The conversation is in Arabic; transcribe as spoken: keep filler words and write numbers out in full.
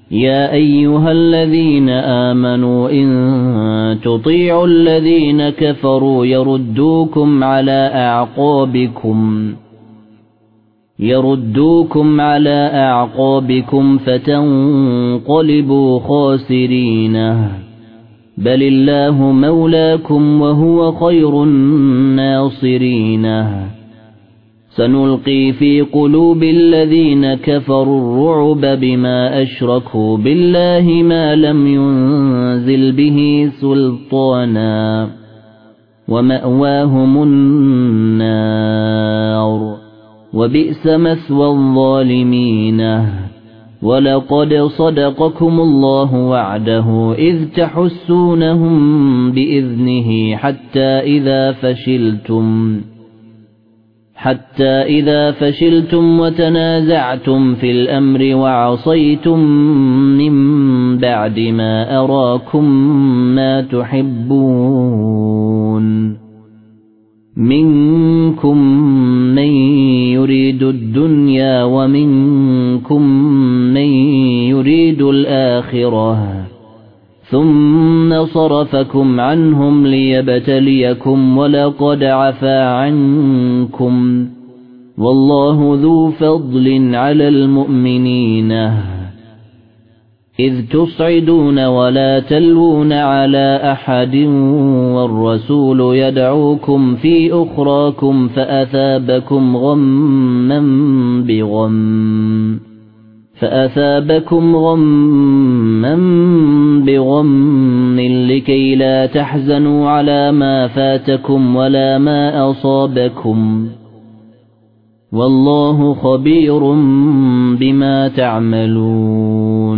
يا أيها الذين آمنوا إن تطيعوا الذين كفروا يردوكم على أعقابكم يردوكم على أعقابكم فتنقلبوا خاسرين بل الله مولاكم وهو خير الناصرين سنلقي في قلوب الذين كفروا الرعب بما أشركوا بالله ما لم ينزل به سلطانا ومأواهم النار وبئس مثوى الظالمين ولقد صدقكم الله وعده إذ تحسونهم بإذنه حتى إذا فشلتم حتى إذا فشلتم وتنازعتم في الأمر وعصيتم من بعد ما أراكم ما تحبون منكم من يريد الدنيا ومنكم من يريد الآخرة ثم صرفكم عنهم ليبتليكم ولقد عفا عنكم والله ذو فضل على المؤمنين إذ تصعدون ولا تلوون على أحد والرسول يدعوكم في أخراكم فأثابكم غما بغم فأثابكم غما بغم لكي لا تحزنوا على ما فاتكم ولا ما أصابكم والله خبير بما تعملون